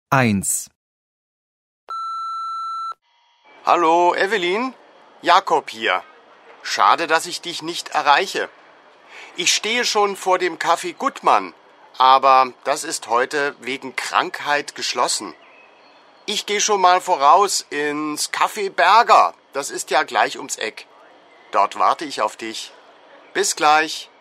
1. Hallo, Evelyn? Jakob hier. Schade, dass ich dich nicht erreiche. Ich stehe schon vor dem Café Gutmann, aber das ist heute wegen Krankheit geschlossen. Ich gehe schon mal voraus ins Café Berger. Das ist ja gleich ums Eck. Dort warte ich auf dich. Bis gleich.